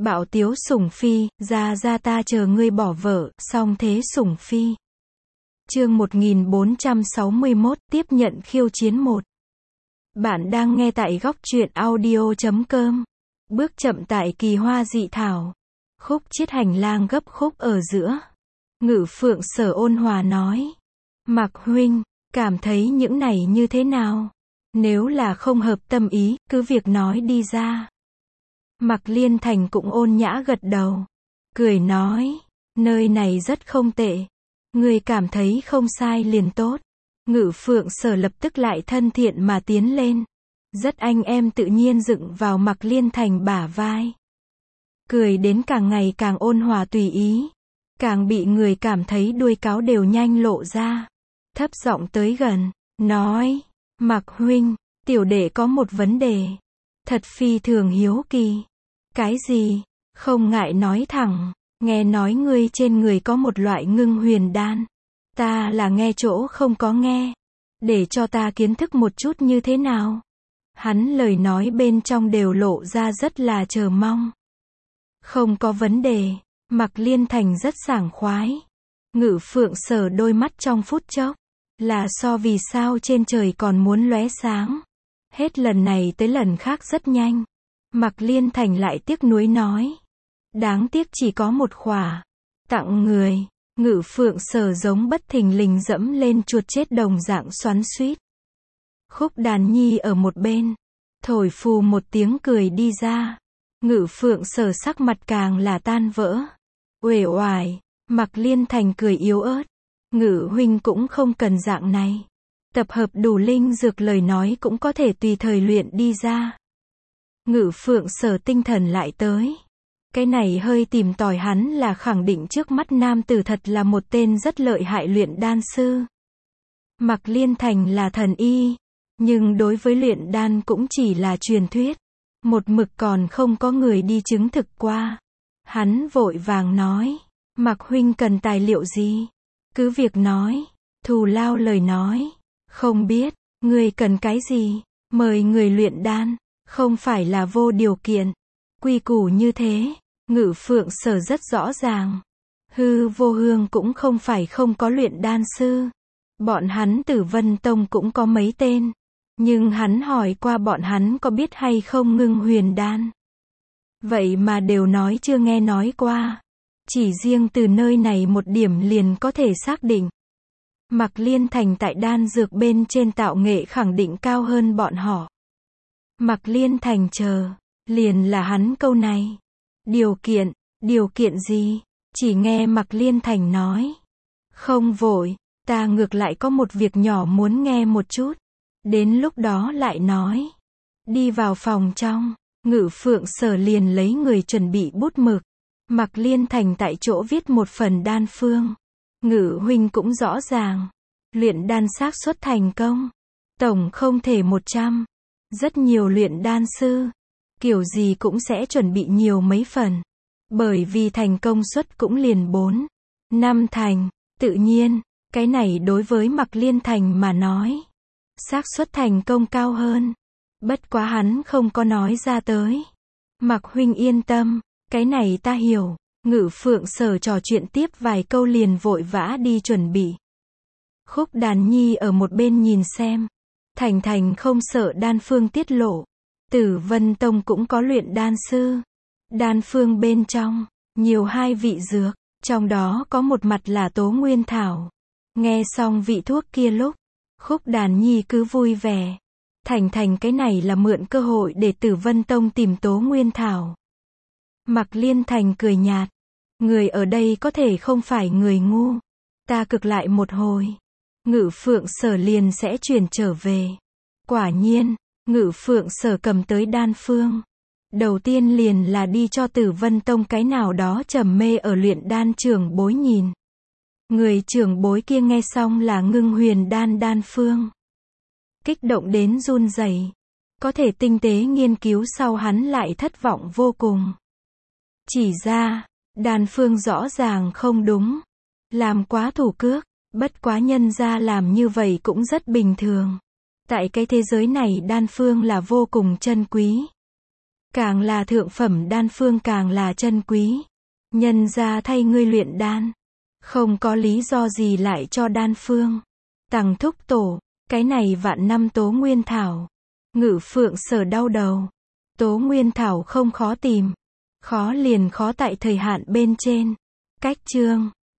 Bạo tiếu Sủng Phi, ra ta chờ ngươi bỏ vợ, song thế Sủng Phi. Chương 1461, tiếp nhận khiêu chiến 1. Bạn đang nghe tại góc truyện audio.com. Bước chậm tại kỳ hoa dị thảo. Khúc chiết hành lang gấp khúc ở giữa. Ngự Phượng Sở ôn hòa nói. Mạc huynh, cảm thấy những này như thế nào? Nếu là không hợp tâm ý, cứ việc nói đi ra. Mạc Liên Thành cũng ôn nhã gật đầu. Cười nói, nơi này rất không tệ. Người cảm thấy không sai liền tốt. Ngự Phượng Sở lập tức lại thân thiện mà tiến lên. Rất anh em tự nhiên dựng vào Mạc Liên Thành bả vai. Cười đến càng ngày càng ôn hòa tùy ý. Càng bị người cảm thấy đuôi cáo đều nhanh lộ ra. Thấp giọng tới gần, nói, Mạc huynh, tiểu đệ có một vấn đề. Thật phi thường hiếu kỳ. Cái gì? Không ngại nói thẳng. Nghe nói ngươi trên người có một loại ngưng huyền đan. Ta là nghe chỗ không có nghe. Để cho ta kiến thức một chút như thế nào? Hắn lời nói bên trong đều lộ ra rất là chờ mong. Không có vấn đề. Mạc Liên Thành rất sảng khoái. Ngự Phượng Sở đôi mắt trong phút chốc. Là so vì sao trên trời còn muốn lóe sáng. Hết lần này tới lần khác rất nhanh. Mạc Liên Thành lại tiếc nuối nói. Đáng tiếc chỉ có một khỏa. Tặng người. Ngự Phượng Sở giống bất thình lình dẫm lên chuột chết đồng dạng xoắn xuýt. Khúc Đàn Nhi ở một bên. Thổi phù một tiếng cười đi ra. Ngự Phượng Sở sắc mặt càng là tan vỡ. Uể oải. Mạc Liên Thành cười yếu ớt. Ngự huynh cũng không cần dạng này. Tập hợp đủ linh dược lời nói cũng có thể tùy thời luyện đi ra. Ngự Phượng Sở tinh thần lại tới. Cái này hơi tìm tòi hắn là khẳng định trước mắt nam tử thật là một tên rất lợi hại luyện đan sư. Mạc Liên Thành là thần y, nhưng đối với luyện đan cũng chỉ là truyền thuyết. Một mực còn không có người đi chứng thực qua. Hắn vội vàng nói, Mạc huynh cần tài liệu gì? Cứ việc nói, thù lao lời nói. Không biết, người cần cái gì? Mời người luyện đan, không phải là vô điều kiện. Quy củ như thế, Ngự Phượng Sở rất rõ ràng. Hư Vô Hương cũng không phải không có luyện đan sư. Bọn hắn Tử Vân Tông cũng có mấy tên. Nhưng hắn hỏi qua bọn hắn có biết hay không ngưng huyền đan. Vậy mà đều nói chưa nghe nói qua. Chỉ riêng từ nơi này một điểm liền có thể xác định. Mạc Liên Thành tại đan dược bên trên tạo nghệ khẳng định cao hơn bọn họ. Mạc Liên Thành chờ, liền là hắn câu này. Điều kiện gì? Chỉ nghe Mạc Liên Thành nói. Không vội, ta ngược lại có một việc nhỏ muốn nghe một chút. Đến lúc đó lại nói. Đi vào phòng trong, Ngự Phượng Sở liền lấy người chuẩn bị bút mực. Mạc Liên Thành tại chỗ viết một phần đan phương. Ngự huynh cũng rõ ràng. Luyện đan xác suất thành công. Tổng không thể 100. Rất nhiều luyện đan sư. Kiểu gì cũng sẽ chuẩn bị nhiều mấy phần. Bởi vì thành công suất cũng liền 4, 5 thành. Tự nhiên, cái này đối với Mạc Liên Thành mà nói. Xác suất thành công cao hơn. Bất quá hắn không có nói ra tới. Mạc huynh yên tâm, cái này ta hiểu. Ngự Phượng Sở trò chuyện tiếp vài câu liền vội vã đi chuẩn bị. Khúc Đàn Nhi ở một bên nhìn xem. Thành không sợ đan phương tiết lộ. Tử Vân Tông cũng có luyện đan sư. Đan phương bên trong, nhiều 2 vị dược. Trong đó có một mặt là Tố Nguyên Thảo. Nghe xong vị thuốc kia lúc, Khúc Đàn Nhi cứ vui vẻ. Thành cái này là mượn cơ hội để Tử Vân Tông tìm Tố Nguyên Thảo. Mạc Liên Thành cười nhạt. Người ở đây có thể không phải người ngu. Ta cực lại một hồi. Ngự Phượng Sở liền sẽ chuyển trở về. Quả nhiên, Ngự Phượng Sở cầm tới đan phương. Đầu tiên liền là đi cho Tử Vân Tông cái nào đó trầm mê ở luyện đan trưởng bối nhìn. Người trưởng bối kia nghe xong là ngưng huyền đan phương. Kích động đến run rẩy. Có thể tinh tế nghiên cứu sau hắn lại thất vọng vô cùng. Chỉ ra, đan phương rõ ràng không đúng. Làm quá thủ cước, bất quá nhân ra làm như vậy cũng rất bình thường. Tại cái thế giới này đan phương là vô cùng chân quý. Càng là thượng phẩm đan phương càng là chân quý. Nhân ra thay ngươi luyện đan. Không có lý do gì lại cho đan phương. Tằng thúc tổ, cái này vạn năm Tố Nguyên Thảo. Ngự Phượng Sở đau đầu. Tố Nguyên Thảo không khó tìm. Khó liền khó tại thời hạn bên trên. Cách chương